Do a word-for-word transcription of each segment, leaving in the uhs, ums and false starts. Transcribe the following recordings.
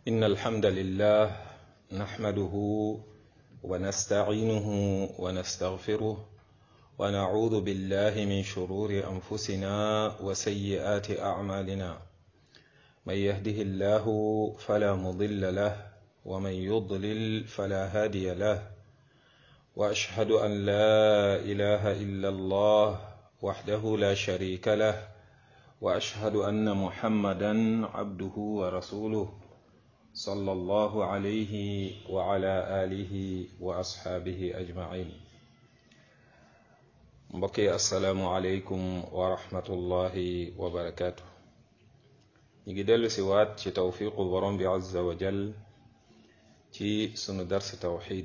إن الحمد لله نحمده ونستعينه ونستغفره ونعوذ بالله من شرور أنفسنا وسيئات أعمالنا من يهده الله فلا مضل له ومن يضلل فلا هادي له وأشهد أن لا إله إلا الله وحده لا شريك له وأشهد أن محمدا عبده ورسوله صلى الله عليه وعلى آله وأصحابه أجمعين. mbokki assalaamu aleykum wa rahmatullahi wa barakaatu. ñu ngi dellu si waat ci tawfiqu borom bi azza wa jal ci sunu dars tawxid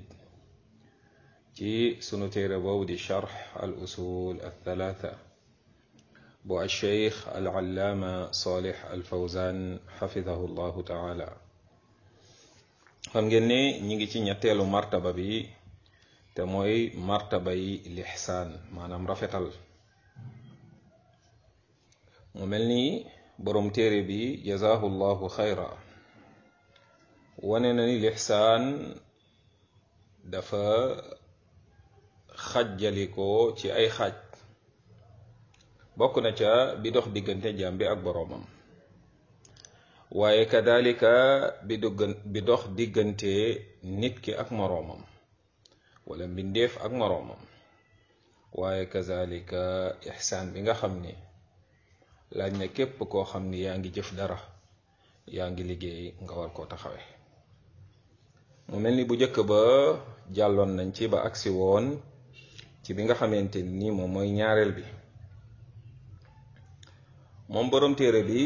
ci sunu téere boobu di charx al usul al thalaatha bu al cheikh al allaama salih al fawzan xafidahu llahu taala. xam ngeen ne ñi ngi ci ñetteelu martaba bi te mooy martabay lixsaan maanaam rafetal. mu mel ni boroom téere bi jazaahu llahu xayra wane na ni lixsaan dafa xajjalikoo ci ay xaaj. bokk na ca bi dox diggante jaam bi ak boroomam, waaye kadalika bi duggan bi dox diggante nit ki ak moroomam wala mbindeef ak moroomam, waaye kazalika ixsaan bi nga xam ni laaj na képp koo xam ni yaa ngi jëf dara, yaa ngi liggéey nga war koo taxawe. mu mel ni bu njëkk ba jàlloon nañ ci ba agsi woon ci bi nga xamante ni moom mooy ñaareel bi. moom boroom téere bi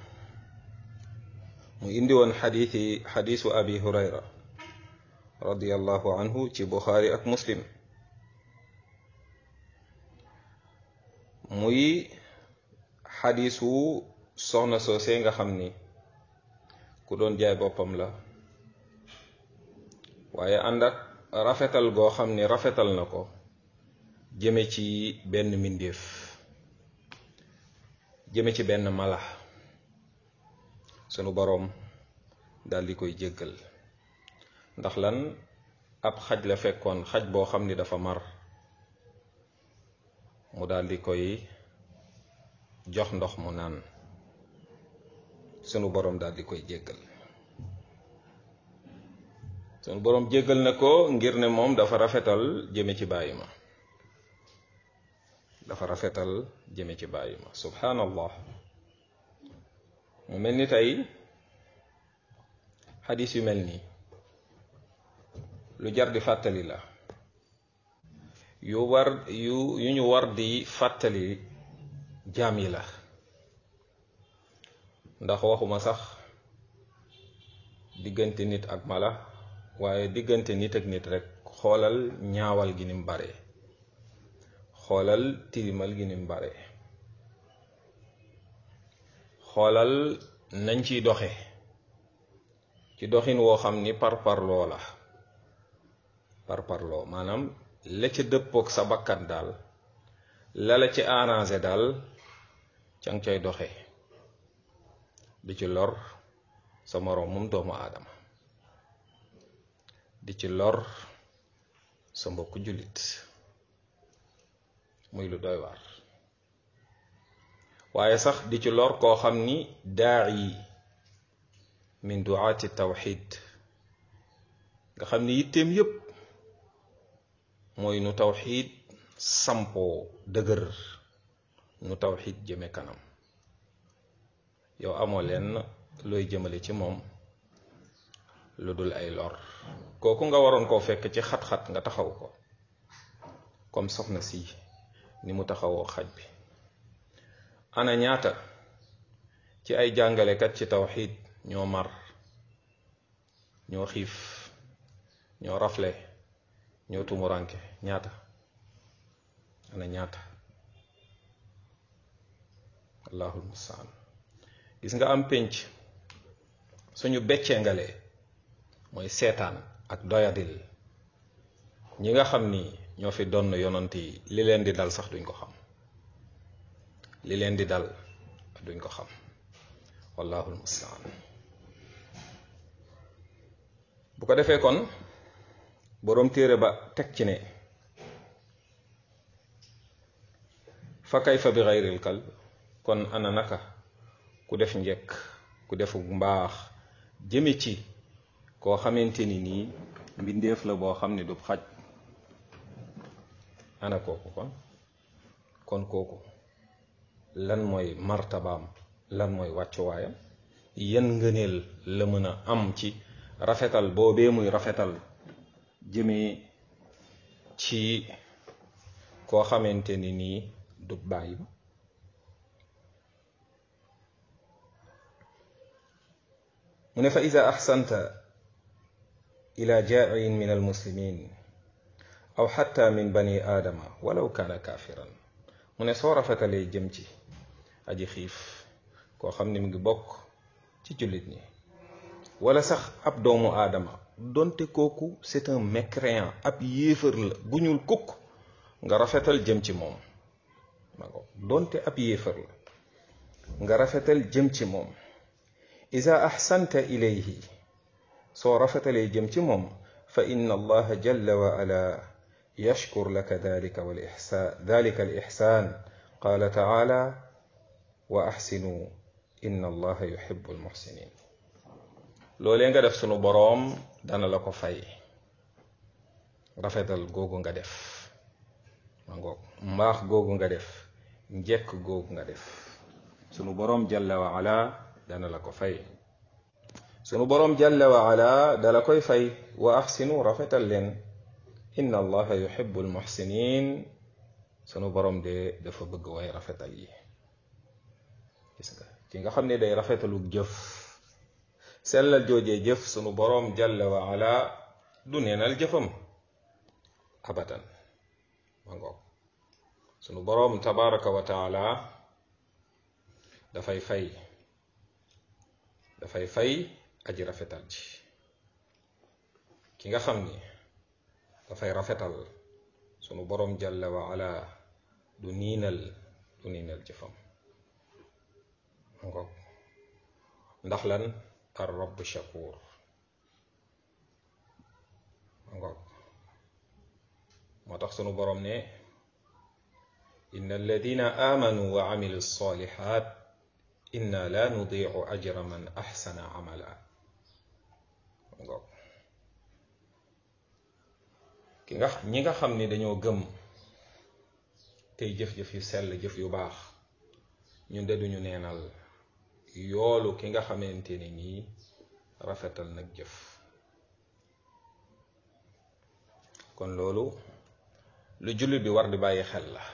mu indi woon xadiisi xadiisu abi hurayra radiyallahu anhu ci buxaari ak muslim, muy xadiisu soxna soose nga xam ni ku doon jaay boppam la, waaye ànd ak rafetal goo xam ni rafetal na ko jëme ci benn mbindéef, jëme ci benn mala. sunu boroom dal di koy jéggal. ndax lan? ab xaj la fekkoon, xaj boo xam ni dafa mar, mu dal di koy jox ndox mu naan. sunu boroom dal di koy jéggal. sunu boroom jéggal na ko ngir ne moom dafa rafetal jëme ci bàyyi ma dafa rafetal jëme ci bàyyi ma subhanallah. mu mel ni tey xadis yu mel nii lu jar di fàttali la, yu war yu yu ñu war di fàttali jaam yi la. ndax waxuma sax diggante nit ak mala, waaye diggante nit ak nit rek xoolal ñaawal gi ni mu bare, xoolal tilimal gi ni mu bare, xoolal nañ ciy doxe ci doxin woo xam ni par parloo la. par parloo maanaam la ca dëppook sa bakkan daal, la la ci arrangé daal ca nga cay doxe, di ci lor sa moroom moom doomu aadama, di ci lor sa mbokku jullit, muy lu doy waar. waaye sax di ci lor koo xam ni daa'i min du'aati tawxid, nga xam ni yitteem yépp mooy nu tawxid sampoo dëgër, nu tawxid jëme kanam. yow amoo leen looy jëmale ci moom lu dul ay lor. kooku nga waroon koo fekk ci xat-xat nga taxaw ko, comme soxna si ni mu taxawoo xaj bi. ana ñaata ci ay jàngalekat ci tawxid ñoo mar, ñoo xiif, ñoo rafle, ñoo tumuranke? ñaata? ana ñaata? allahul mustaan. gis nga am pénc suñu beccee ngalee mooy seetaan ak doyadil ñi nga xam ni ñoo fi donn yonant yi, li leen di dal sax duñ ko xam, li leen di dal duñ ko xam. wallahul mustaan. bu ko defee kon boroom téere ba teg ci ne fa kayfa bi gayril qalb kon ana naka ku def njekk ku defu mbaax jëme ci koo xamante ni nii mbindeef la boo xam ne du xaj ana kooku kon kon kooku lan mooy martabaam lan mooy wàccuwaayam yan ngëneel la mën a am ci rafetal boobee muy rafetal jëme ci koo xamante ni nii du bàyyi mu ne fa ida axsanta ila jaain min almuslimin aw xatta min bani aadama walaw kaana kaafiran mu ne soo rafetalee jëm ci aji xiif koo xam ne mu ngi bokk ci jullit ñi wala sax ab doomu aadama donte kooku c'est un mécréant ab yéefar la bu ñuul kukk nga rafetal jëm ci moom ma ko donte ab yéefar la nga rafetal jëm ci moom iza ahsanta ilayhi soo rafetalee jëm ci moom fa inna allaha jalla wa ala yashkur laka dalika wal ihsan dalika al ihsan qala taala wa ahsinu inna allaha yuhibbu al muhsinin loolee nga def sunu boroom dana la ko fay rafetal googu nga def ma ngoog mbaax googu nga def njekk googu nga def sunu boroom jalla wa ala dana la ko fay sunu boroom jalla wa ala dala koy fay wa ahsinu rafetal leen inna allaha yuhibbu al muhsinin sunu boroom de dafa bëgg way rafetal yi gis nga ki nga xam ne day rafetalu jëf sellal joojee jëf sunu boroom jalla wa ala du neenal jëfam abadan ma ngoog sunu boroom tabaraka wa taala dafay fay dafay fay aji rafetal ji ki nga xam ni dafay rafetal sunu boroom jalla wa ala du niinal du niinal jëfam ma ngoog ndax lan ar rabb shakur ma ngoog moo tax sunu boroom ne inna alladina amanu wa amilu salihat inna la nudiicu ajra man axsana amala ma ngoog ki nga ñi nga xam ni dañoo gëm tey jëf-jëf yu sell jëf yu baax ñun de duñu neenal yoolu ki nga xamante ni nii rafetal nag jëf kon loolu lu jullit bi war di bàyyi xel la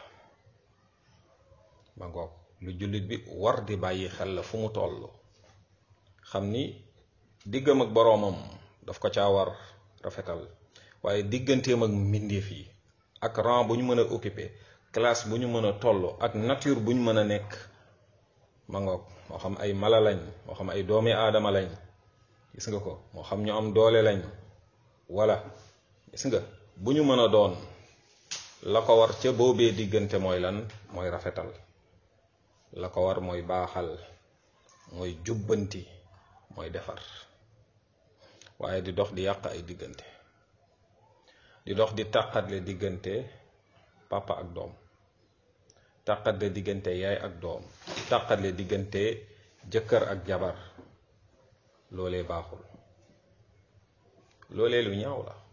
ba ngoog lu jullit bi war di bàyyi xel la fu mu toll xam ni diggam ak boroomam daf ko caa war rafetal waaye digganteem ak mbindeef yi ak rang bu ñu mën a occuper classe bu ñu mën a toll ak nature bu ñu mën a nekk ma ngoog moo xam ay mala lañ moo xam ay doomi aadama lañ gis nga ko moo xam ñu am doole lañ wala gis nga bu ñu mën a doon la ko war ca boobee diggante mooy lan mooy rafetal la ko war mooy baaxal mooy jubbanti mooy defar waaye di dox di yàq ay diggante di dox di tàqatle diggante papa ak doom tàqatle diggante yaay ak doom tàqatle diggante jëkkër ak jabar loolee baaxul loolee lu ñaaw la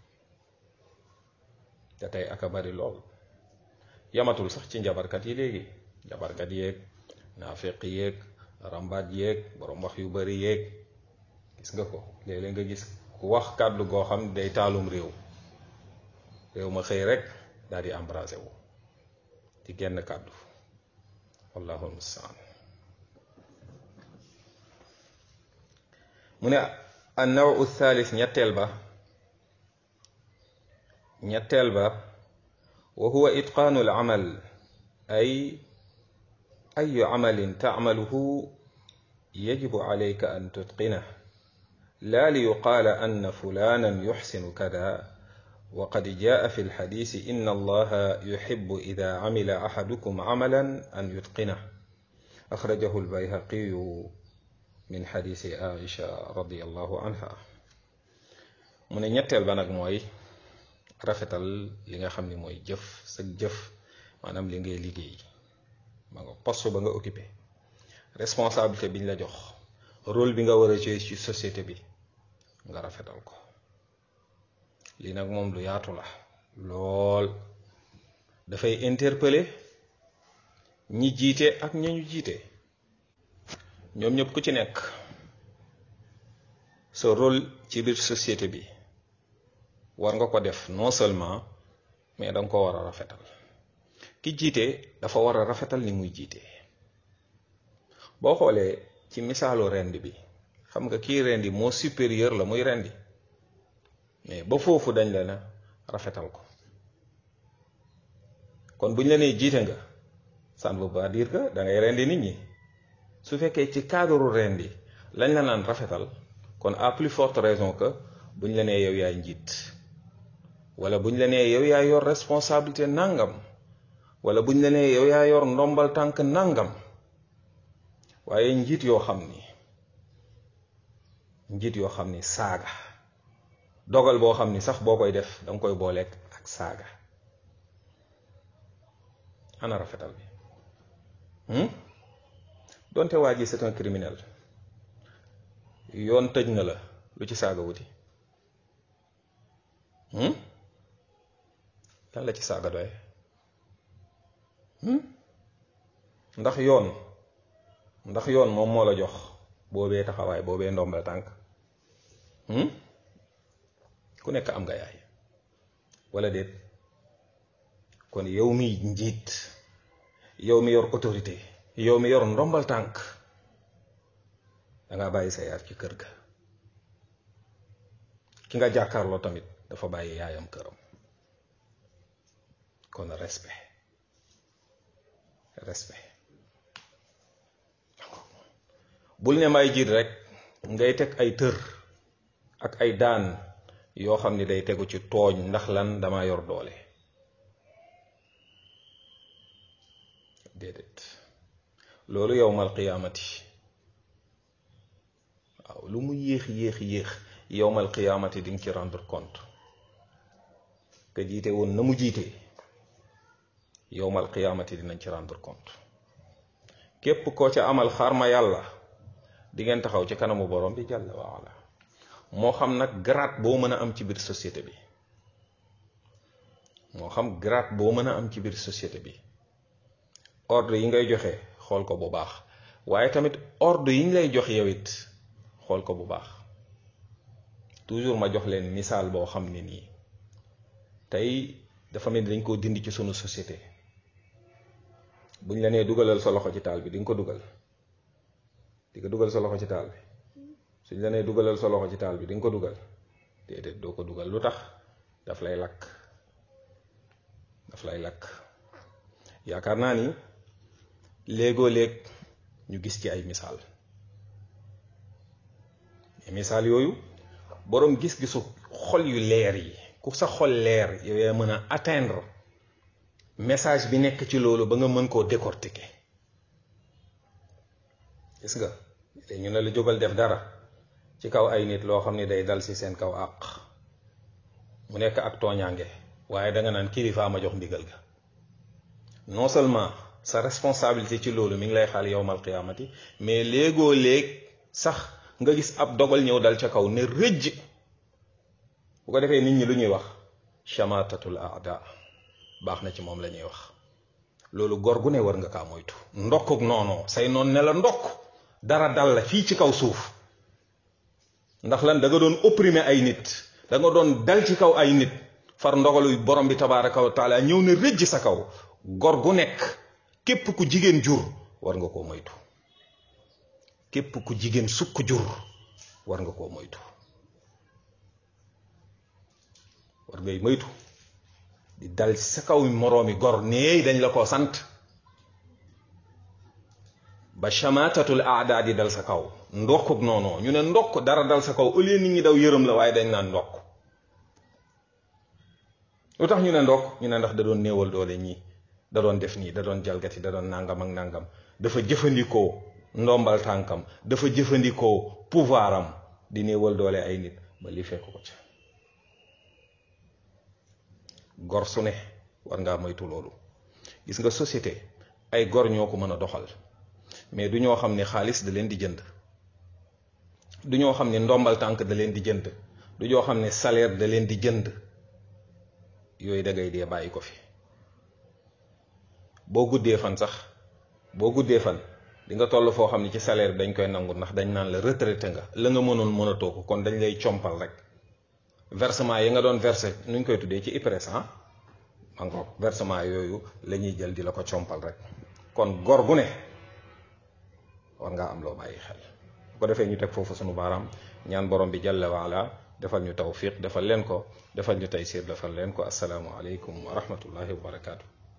te tey aka bari lool yamatul sax ci njabarkat yi léegi njabarkat yeeg naafeq yeeg rambaat yeeg borom wax yu bari yeeg gis nga ko léeg-léeg nga gis ku wax kàddu goo xam day taalum réew réew ma xëy rek daal di embrasé wu ci genn kàddu wallahu almustaan mu ne an nawu thalith ñetteel ba ñetteel ba wa huwa itqaanu al amal ay ayu amalin tacmaluhu yajibu calayka an tutqinah la liyuqaala anna fulanan yuxsinu kada وقد جاء في الحديث إن الله يحب إذا عمل أحدكم عملا أن يتقنه أخرجه البيهقي من حديث عائشة رضي الله عنها mu ne ñetteel ba nag mooy rafetal li nga xam ni mooy jëf sa jëf maanaam li ngay liggéey ma nga poste ba nga occupé responsabilité bi ñu la jox rôle bi nga war a jouer ci société bi nga rafetal ko lii nag moom lu yaatu la lool dafay interpeller ñi jiite ak ña ñu jiite ñoom ñëpp ku ci nekk sa rôle ci biir société bi war nga ko def non seulement mais da nga ko war a rafetal ki jiite dafa war a rafetal ni muy jiite boo xoolee ci misaalu rend bi xam nga kii rendi moo supérieur la muy rendi mais ba foofu dañ la na rafetal ko kon buñ la nee jiite nga ça ne veut pas dire que da ngay rendi nit ñi su fekkee ci cadre rendi lañ la naan rafetal kon à plus forte raison que buñ la nee yow yaay njiit wala buñ la nee yow yaa yor responsabilité nangam wala buñ la nee yow yaa yor ndombal tànk nangam waaye njiit yoo xam ni njiit yoo xam ni saaga dogal boo xam ni sax boo koy def danga koy booleeg ak saaga ana rafetal bi donte waa ji c'est un criminel yoon tëj na la lu ci saaga wuti lan la ci saaga doy ndax yoon ndax yoon moom moo la jox boobee taxawaay boobee ndombal tànk ku nekk am nga yaay wala déet kon yow mi njiit yow mi yor autorité yow mi yor ndombal tànk danga bàyyi sa yaay ci kër ga ki nga jàkkaarloo tamit dafa bàyyi yaayam këram kon respect respect bul ne may jiit rek ngay teg ay tër ak ay daan yoo xam ni day tegu ci tooñ ndax lan dama yor doole déedéet loolu yowmal qiyaamati waaw lu mu yéex yéex yéex yowmal qiyaamati di nga ci rendre compte que jiite woon na mu jiitee yowmal qiyaamati dinañ ci rendre compte képp koo ca amal xarma yàlla di ngeen taxaw ci kanamu borom bi jàlla waala moo xam nag grade boo mën a am ci biir société bi moo xam grade boo mën a am ci biir société bi ordre yi ngay joxe xool ko bu baax waaye tamit ordre yi ñu lay jox yow it xool ko bu baax toujours ma jox leen misaal boo xam ne nii tey dafa mel ni dañ koo dindi ci sunu société buñ la nee dugalal sa loxo ci taal bi di nga ko dugal di nga dugal sa loxo ci taal bi suñ la nee dugalal sa loxo ci taal bi di nga ko dugal déedéet doo ko dugal lu tax daf lay lakk daf lay lakk yaakaar naa ni léegoo léeg ñu gis ci ay misaal misaal yooyu boroom gis-gisu xol yu leer yi ku sa xol leer yow yaa mën a atteindre message bi nekk ci loolu ba nga mën koo décortiquer gis nga te ñu ne la jógal def dara ci kaw ay nit loo xam ne day dal ci seen kaw àq mu nekk ak tooñaange waaye da nga naan kilifa ma jox ndigal ga non seulement sa responsabilité ci loolu mi ngi lay xaal yowmal qiyaamati mais léegoo léeg sax nga gis ab dogal ñëw dal ca kaw ne rëjj bu ko defee nit ñi lu ñuy wax chamatatul aada baax na ci moom la ñuy wax loolu góor gu ne war nga kaa moytu ndokkuk noonoo say noon ne la ndokk dara dal la fii ci kaw suuf ndax lan da nga doon opprimer ay nit da nga doon dal ci kaw ay nit far ndogalu borom bi tabaaraka wa taala ñëw ne rëjj sa kaw góor gu nekk képp ku jigéen jur war nga koo moytu képp ku jigéen sukk jur war nga koo moytu war ngay moytu di dal ci sa kaw moroomi gor nee dañ la koo sant ba chamatatul aada di dal sa kaw ndokkuk noonu ñu ne ndokk dara dal sa kaw au lieu nit ñi daw yërëm la waaye dañ naan ndokk lu tax ñu ne ndokk ñu ne ndax da doon néewal doole ñii da doon def nii da doon jalgati da doon nangam ak nangam dafa jëfandikoo ndombal tànkam dafa jëfandikoo pouvoir am di néewal doole ay nit ba li fekk ko ci gor su ne war ngaa moytu loolu. gis nga société ay gor ñoo ko mën a doxal mais du ñoo xam ne xaalis da leen di jënd, du ñoo xam ne ndombal tànk da leen di jënd, du ñoo xam ne salaire da leen di jënd. yooyu da ngay dee bàyyi ko fi. boo guddee fan sax boo guddee fan di nga toll foo xam ne ci salaire dañ koy nangu ndax dañ naan la retraité nga, la nga mënoon mënatoo ko, kon dañ lay compal rek. versement yi nga doon versé nuñ koy tuddee ci I P R E S ah encore versement yooyu la ñuy jël di la ko compal rek. kon gor gu ne war ngaa am loo bàyyi xel. bu ko defee ñu teg foofu sunu baaraam ñaan borom bi jalla waala defal ñu tawfiq defal leen ko, defal ñu taysir defal leen ko. asalaamu aleykum wa rahmatullahi wa barakaatu.